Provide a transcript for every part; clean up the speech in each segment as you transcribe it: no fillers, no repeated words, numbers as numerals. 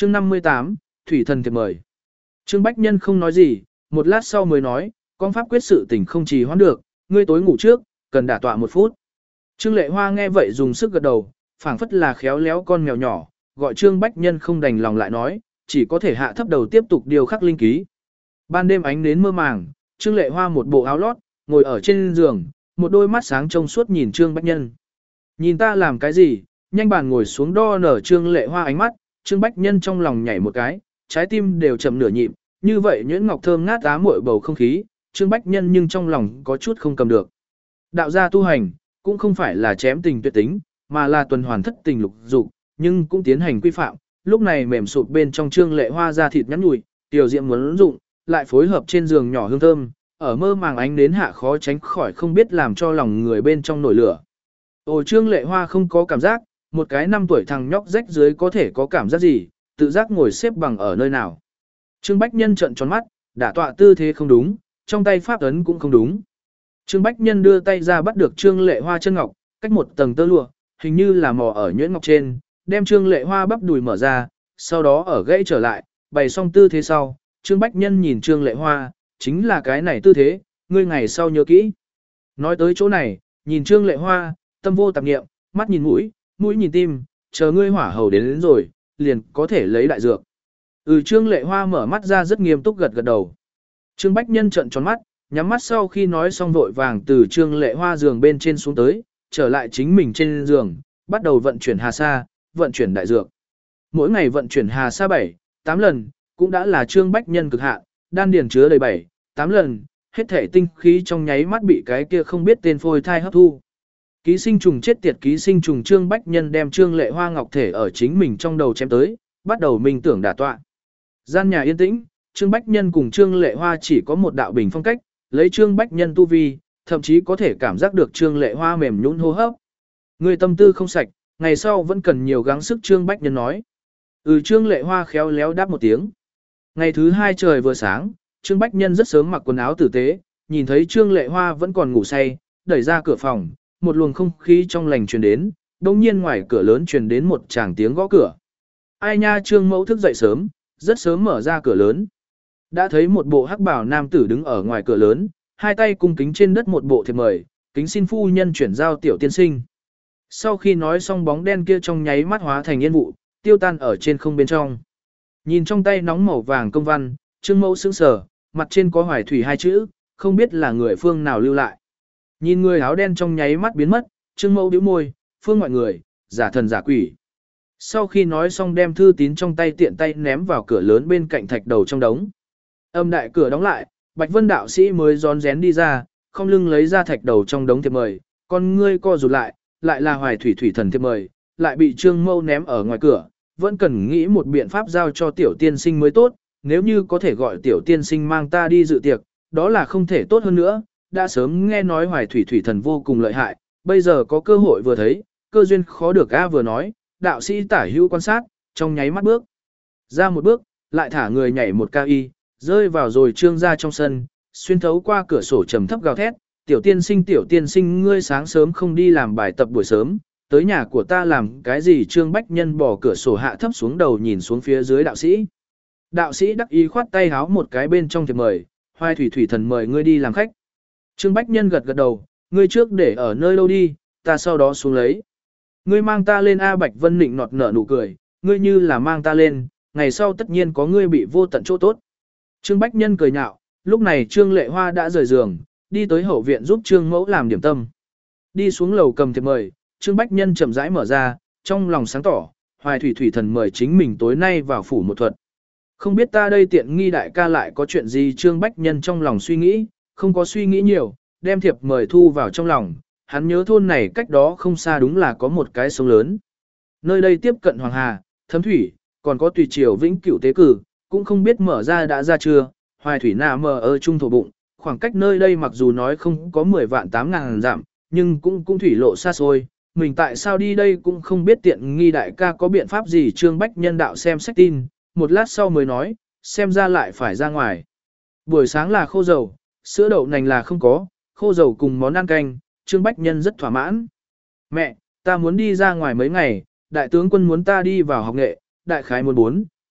Chương 58, Thủy thần thiệp mời. Trương Bách Nhân không nói gì, một lát sau mới nói, con pháp quyết sự tình không trì hoãn được, ngươi tối ngủ trước, cần đả tọa 1 phút. Trương Lệ Hoa nghe vậy dùng sức gật đầu, phảng phất là khéo léo con mèo nhỏ, gọi Trương Bách Nhân không đành lòng lại nói, chỉ có thể hạ thấp đầu tiếp tục điều khắc linh ký. Ban đêm ánh nến mơ màng, Trương Lệ Hoa một bộ áo lót, ngồi ở trên giường, một đôi mắt sáng trông suốt nhìn Trương Bách Nhân. Nhìn ta làm cái gì, nhanh bàn ngồi xuống đo nở Trương Lệ Hoa ánh mắt, Trương Bách Nhân trong lòng nhảy một cái, trái tim đều chậm nửa nhịp, như vậy nhuyễn ngọc thơm ngát ám muội bầu không khí, Trương Bách Nhân nhưng trong lòng có chút không cầm được. Đạo gia tu hành, cũng không phải là chém tình tuyệt tính, mà là tuần hoàn thất tình lục dục, nhưng cũng tiến hành quy phạm. Lúc này mềm sụp bên trong Trương Lệ Hoa da thịt nhắn nhủi, tiểu diệm muốn dụng, lại phối hợp trên giường nhỏ hương thơm, ở mơ màng ánh đến hạ khó tránh khỏi không biết làm cho lòng người bên trong nổi lửa. Ồ, Trương Lệ Hoa không có cảm giác, một cái 5 tuổi thằng nhóc rách dưới có thể có cảm giác gì, tự giác ngồi xếp bằng ở nơi nào. Trương Bách Nhân trợn tròn mắt, đả tọa tư thế không đúng, trong tay pháp ấn cũng không đúng. Trương Bách Nhân đưa tay ra bắt được Trương Lệ Hoa chân ngọc, cách một tầng tơ lụa, hình như là mò ở nhuyễn ngọc trên, đem Trương Lệ Hoa bắp đùi mở ra, sau đó ở gãy trở lại, bày xong tư thế sau, Trương Bách Nhân nhìn Trương Lệ Hoa, chính là cái này tư thế, ngươi ngày sau nhớ kỹ. Nói tới chỗ này, nhìn Trương Lệ Hoa, tâm vô tạp niệm, mắt nhìn mũi, mũi nhìn tim, chờ ngươi hỏa hầu đến rồi, liền có thể lấy đại dược. Trương Lệ Hoa mở mắt ra rất nghiêm túc gật gật đầu. Trương Bách Nhân trợn tròn mắt, nhắm mắt sau khi nói xong vội vàng từ Trương Lệ Hoa giường bên trên xuống tới, trở lại chính mình trên giường, bắt đầu vận chuyển hà sa, vận chuyển đại dược. Mỗi ngày vận chuyển hà sa 7-8 lần, cũng đã là Trương Bách Nhân cực hạn, đan điền chứa đầy 7-8 lần, hết thể tinh khí trong nháy mắt bị cái kia không biết tên phôi thai hấp thu. Ký sinh trùng chết tiệt ký sinh trùng Trương Bách Nhân đem Trương Lệ Hoa ngọc thể ở chính mình trong đầu chém tới, bắt đầu minh tưởng đả tọa. Gian nhà yên tĩnh, Trương Bách Nhân cùng Trương Lệ Hoa chỉ có một đạo bình phong cách, lấy Trương Bách Nhân tu vi, thậm chí có thể cảm giác được Trương Lệ Hoa mềm nhũn hô hấp. Người tâm tư không sạch, ngày sau vẫn cần nhiều gắng sức Trương Bách Nhân nói. Trương Lệ Hoa khéo léo đáp một tiếng. Ngày thứ 2 trời vừa sáng, Trương Bách Nhân rất sớm mặc quần áo tử tế, nhìn thấy Trương Lệ Hoa vẫn còn ngủ say, đẩy ra cửa phòng, một luồng không khí trong lành truyền đến, đồng nhiên ngoài cửa lớn truyền đến một tràng tiếng gõ cửa. Ai nha, Trương mẫu thức dậy sớm, rất sớm mở ra cửa lớn. Đã thấy một bộ hắc bào nam tử đứng ở ngoài cửa lớn, hai tay cung kính trên đất một bộ thiệp mời, kính xin phu nhân chuyển giao tiểu tiên sinh. Sau khi nói xong bóng đen kia trong nháy mắt hóa thành yên vụ, tiêu tan ở trên không bên trong. Nhìn trong tay nóng màu vàng công văn, Trương mẫu sững sờ, mặt trên có Hoài Thủy 2 chữ, không biết là người phương nào lưu lại. Nhìn người áo đen trong nháy mắt biến mất, Trương mẫu bĩu môi, phương ngoại người, giả thần giả quỷ. Sau khi nói xong đem thư tín trong tay tiện tay ném vào cửa lớn bên cạnh thạch đầu trong đống. Âm đại cửa đóng lại, Bạch Vân đạo sĩ mới rón rén đi ra, không lưng lấy ra thạch đầu trong đống thiệp mời, con ngươi co rụt lại là Hoài Thủy thủy thần thiệp mời, lại bị Trương mẫu ném ở ngoài cửa, vẫn cần nghĩ một biện pháp giao cho tiểu tiên sinh mới tốt, nếu như có thể gọi tiểu tiên sinh mang ta đi dự tiệc, đó là không thể tốt hơn nữa, đã sớm nghe nói Hoài Thủy thủy thần vô cùng lợi hại, bây giờ có cơ hội vừa thấy, cơ duyên khó được a vừa nói, đạo sĩ tả hữu quan sát, trong nháy mắt bước ra một bước, lại thả người nhảy một cao y, rơi vào rồi Trương gia trong sân, xuyên thấu qua cửa sổ trầm thấp gào thét, tiểu tiên sinh ngươi sáng sớm không đi làm bài tập buổi sớm, tới nhà của ta làm cái gì? Trương Bách Nhân bỏ cửa sổ hạ thấp xuống đầu nhìn xuống phía dưới đạo sĩ. Đạo sĩ đắc ý khoát tay háo một cái bên trong thiệp mời, Hoài Thủy thủy thần mời ngươi đi làm khách. Trương Bách Nhân gật gật đầu, ngươi trước để ở nơi đâu đi, ta sau đó xuống lấy. Ngươi mang ta lên A. Bạch Vân nịnh nọt nở nụ cười, ngươi như là mang ta lên, ngày sau tất nhiên có ngươi bị vô tận chỗ tốt. Trương Bách Nhân cười nhạo, lúc này Trương Lệ Hoa đã rời giường, đi tới hậu viện giúp Trương mẫu làm điểm tâm. Đi xuống lầu cầm thiệp mời, Trương Bách Nhân chậm rãi mở ra, trong lòng sáng tỏ, Hoài Thủy thủy thần mời chính mình tối nay vào phủ một thuật. Không biết ta đây tiện nghi đại ca lại có chuyện gì? Trương Bách Nhân trong lòng suy nghĩ, không có suy nghĩ nhiều, đem thiệp mời thu vào trong lòng, hắn nhớ thôn này cách đó không xa đúng là có một cái sông lớn. Nơi đây tiếp cận Hoàng Hà, Thấm Thủy, còn có Tùy Triều Vĩnh Cửu tế cử, cũng không biết mở ra đã ra chưa. Hoài Thủy nà mờ ở trung thổ bụng, khoảng cách nơi đây mặc dù nói không có 10 vạn 8 ngàn dặm, nhưng cũng thủy lộ xa xôi. Mình tại sao đi đây cũng không biết, tiện nghi đại ca có biện pháp gì? Trương Bách Nhân đạo xem sách tin, một lát sau mới nói, xem ra lại phải ra ngoài. Buổi sáng là khô dầu, sữa đậu nành là không có, khô dầu cùng món ăn canh, Trương Bách Nhân rất thỏa mãn. Mẹ, ta muốn đi ra ngoài mấy ngày, đại tướng quân muốn ta đi vào học nghệ, đại khái muốn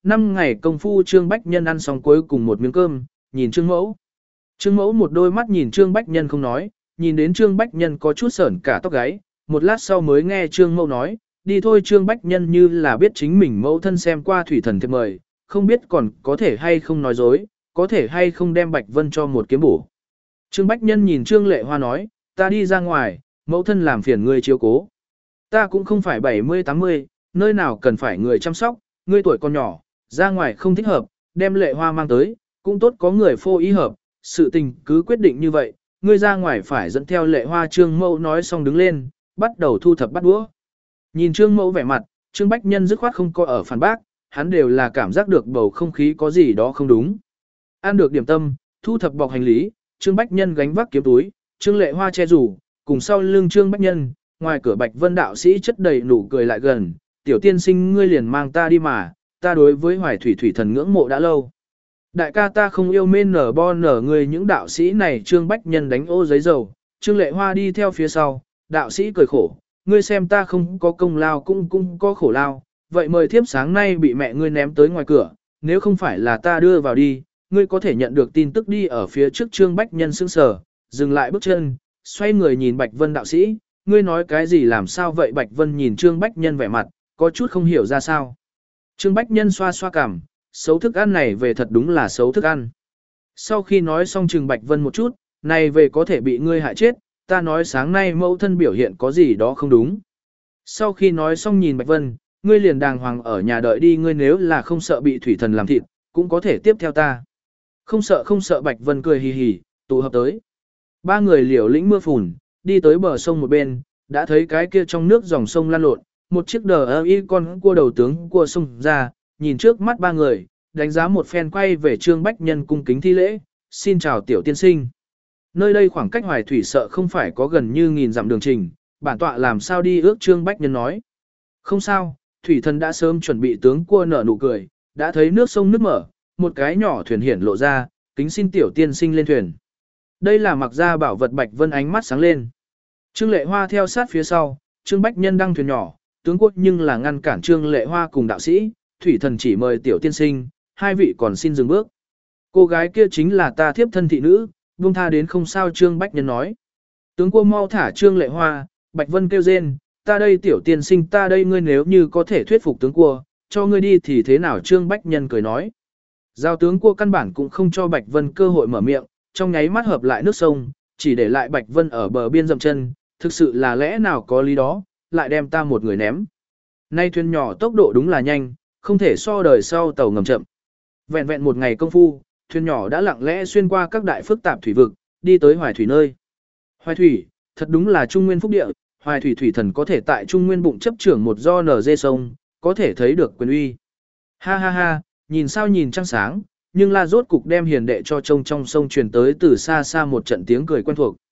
5 ngày công phu Trương Bách Nhân ăn xong cuối cùng một miếng cơm, nhìn Trương Mẫu. Trương Mẫu một đôi mắt nhìn Trương Bách Nhân không nói, nhìn đến Trương Bách Nhân có chút sởn cả tóc gáy, một lát sau mới nghe Trương Mẫu nói, đi thôi. Trương Bách Nhân như là biết chính mình mẫu thân xem qua thủy thần thiệp mời, không biết còn có thể hay không nói dối, có thể hay không đem Bạch Vân cho một kiếm bổ. Trương Bách Nhân nhìn Trương Lệ Hoa nói, ta đi ra ngoài, mẫu thân làm phiền ngươi chiếu cố. Ta cũng không phải 70-80, nơi nào cần phải người chăm sóc, ngươi tuổi còn nhỏ, ra ngoài không thích hợp, đem Lệ Hoa mang tới, cũng tốt có người phô ý hợp, sự tình cứ quyết định như vậy, ngươi ra ngoài phải dẫn theo Lệ Hoa. Trương Mẫu nói xong đứng lên, bắt đầu thu thập bát đũa. Nhìn Trương Mẫu vẻ mặt, Trương Bách Nhân dứt khoát không có ở phản bác, hắn đều là cảm giác được bầu không khí có gì đó không đúng. Ăn được điểm tâm, thu thập bọc hành lý, Trương Bách Nhân gánh vác kiếm túi, Trương Lệ Hoa che rủ, cùng sau lưng Trương Bách Nhân, ngoài cửa Bạch Vân đạo sĩ chất đầy nụ cười lại gần, tiểu tiên sinh ngươi liền mang ta đi mà, ta đối với Hoài Thủy thủy thần ngưỡng mộ đã lâu. Đại ca ta không yêu mên nở bo nở ngươi những đạo sĩ này. Trương Bách Nhân đánh ô giấy dầu, Trương Lệ Hoa đi theo phía sau, đạo sĩ cười khổ, ngươi xem ta không có công lao cũng có khổ lao, vậy mời thiếp sáng nay bị mẹ ngươi ném tới ngoài cửa, nếu không phải là ta đưa vào đi, ngươi có thể nhận được tin tức đi. Ở phía trước Trương Bách Nhân sững sờ, dừng lại bước chân, xoay người nhìn Bạch Vân đạo sĩ, ngươi nói cái gì làm sao vậy? Bạch Vân nhìn Trương Bách Nhân vẻ mặt, có chút không hiểu ra sao. Trương Bách Nhân xoa xoa cằm, xấu thức ăn này về thật đúng là xấu thức ăn. Sau khi nói xong Trừng Bạch Vân một chút, này về có thể bị ngươi hại chết, ta nói sáng nay mẫu thân biểu hiện có gì đó không đúng. Sau khi nói xong nhìn Bạch Vân, ngươi liền đàng hoàng ở nhà đợi đi, ngươi nếu là không sợ bị thủy thần làm thịt, cũng có thể tiếp theo ta. Không sợ. Bạch Vân cười hì hì, tụ hợp tới. Ba người liều lĩnh mưa phùn, đi tới bờ sông một bên, đã thấy cái kia trong nước dòng sông lan lộn, một chiếc đờ y con cua đầu tướng cua sông ra, nhìn trước mắt ba người, đánh giá một phen quay về Trương Bách Nhân cung kính thi lễ, xin chào tiểu tiên sinh. Nơi đây khoảng cách Hoài Thủy sợ không phải có gần như 1000 dặm đường trình, bản tọa làm sao đi ước? Trương Bách Nhân nói. Không sao, thủy thần đã sớm chuẩn bị. Tướng cua nở nụ cười, đã thấy nước sông nước mở, một cái nhỏ thuyền hiển lộ ra, kính xin tiểu tiên sinh lên thuyền. Đây là mặc ra bảo vật. Bạch Vân ánh mắt sáng lên. Trương Lệ Hoa theo sát phía sau, Trương Bách Nhân đăng thuyền nhỏ, tướng quốc nhưng là ngăn cản Trương Lệ Hoa cùng đạo sĩ, thủy thần chỉ mời tiểu tiên sinh, hai vị còn xin dừng bước. Cô gái kia chính là ta thiếp thân thị nữ, buông tha đến không sao. Trương Bách Nhân nói. Tướng quốc mau thả Trương Lệ Hoa. Bạch Vân kêu rên, ta đây tiểu tiên sinh, ta đây, ngươi nếu như có thể thuyết phục tướng cua, cho ngươi đi thì thế nào? Trương Bách Nhân cười nói. Giao tướng cua căn bản cũng không cho Bạch Vân cơ hội mở miệng, trong nháy mắt hợp lại nước sông, chỉ để lại Bạch Vân ở bờ biên dậm chân, thực sự là lẽ nào có lý đó, lại đem ta một người ném. Nay thuyền nhỏ tốc độ đúng là nhanh, không thể so đời sau tàu ngầm chậm. Vẹn vẹn một ngày công phu, thuyền nhỏ đã lặng lẽ xuyên qua các đại phức tạp thủy vực, đi tới Hoài Thủy nơi. Hoài Thủy, thật đúng là Trung Nguyên phúc địa, Hoài Thủy thủy thần có thể tại Trung Nguyên bụng chấp trưởng một do nở dê sông, có thể thấy được quyền uy. Ha ha ha, nhìn sao nhìn trăng sáng, nhưng la rốt cục đem hiền đệ cho trông trong sông truyền tới từ xa xa một trận tiếng cười quen thuộc.